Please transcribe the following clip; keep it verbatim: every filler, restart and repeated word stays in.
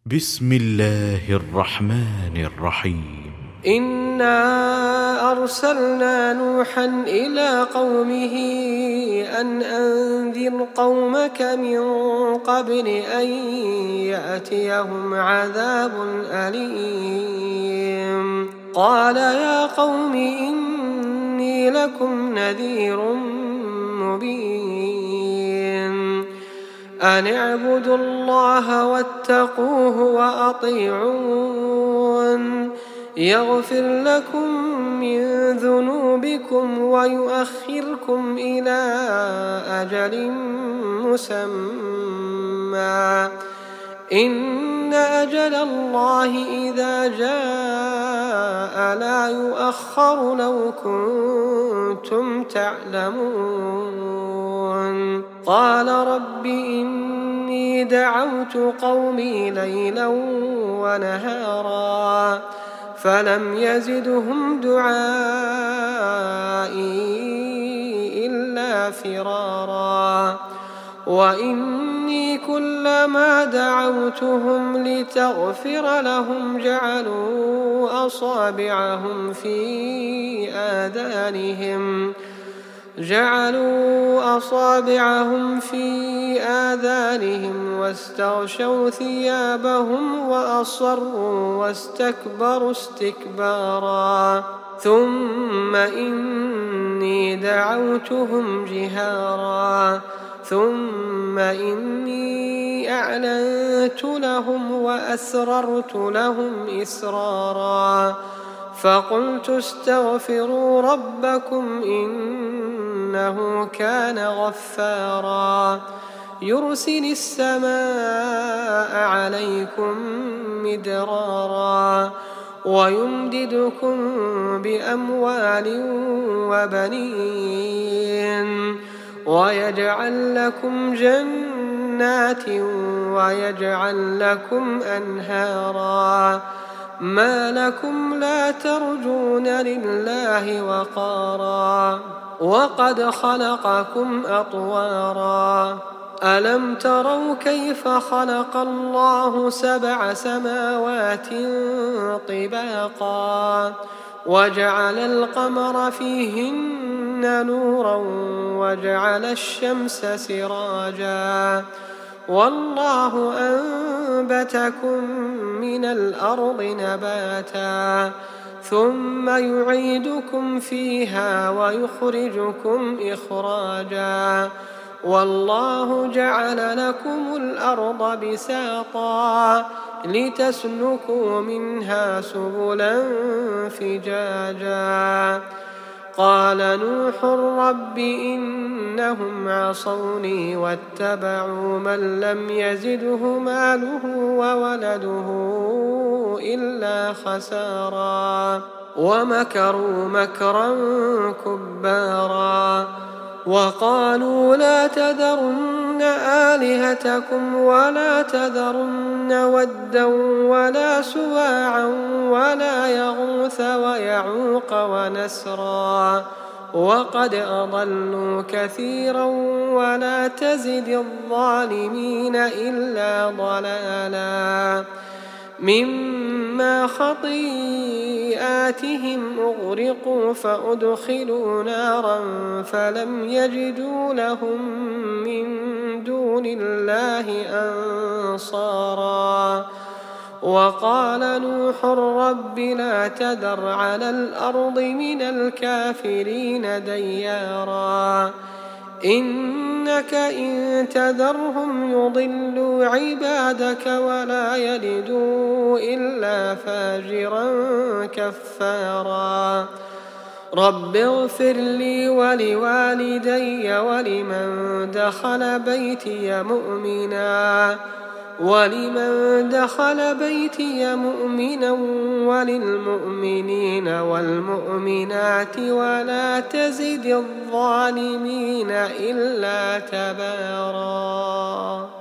بسم الله الرحمن الرحيم. إنا أرسلنا نوحا إلى قومه أن أنذر قومك من قبل أن يأتيهم عذاب أليم. قال يا قوم إني لكم نذير مبين أن اعبدوا الله واتقوه وأطيعون يغفر لكم من ذنوبكم ويؤخركم إلى أجل مسمى إن أجل الله إذا جاء لا يؤخر لو كنتم تعلمون. قال رب إني دعوت قومي ليلا ونهارا فلم يزدهم دعائي إلا فرارا وإني كلما دعوتهم لتغفر لهم جعلوا أصابعهم في آذانهم جعلوا أصابعهم في آذانهم واستغشوا ثيابهم وأصروا واستكبروا استكبارا ثم إني دعوتهم جهارا ثم إني أعلنت لهم وأسررت لهم إسرارا فقلت استغفروا ربكم إنه كان غفارا يرسل السماء عليكم مدرارا ويمددكم بأموال وبنين ويجعل لكم جنات ويجعل لكم أنهارا ما لكم لا ترجون لله وقارا وقد خلقكم أطوارا ألم تروا كيف خلق الله سبع سماوات طباقا وجعل القمر فيهن نورا وجعل الشمس سراجا والله أنبتكم من الأرض نباتا ثم يعيدكم فيها ويخرجكم إخراجا والله جعل لكم الأرض بساطا لتسلكوا منها سبلا فجاجا قال نوح رب إنهم عصوني واتبعوا من لم يزده ماله وولده إلا خسارا ومكروا مكرا كبارا وقالوا لا تذرن آلهتكم ولا تذرن ودا ولا سواعا ولا يغوث ويعوق ونسرا وقد أضلوا كثيرا ولا تزد الظالمين إلا ضلالا مما خطيئاتهم أغرقوا فأدخلوا نارا فلم يجدوا لهم من دون الله أنصارا وقال نوح رب لا تذر على الأرض من الكافرين ديارا إنك إن تذرهم يضلوا عبادك ولا يلدوا إلا فاجرا كفارا رب اغفر لي ولوالدي ولمن دخل بيتي مؤمنا ولمن دخل بيتي مؤمنا وللمؤمنين والمؤمنات ولا تزد الظالمين إلا تبارا.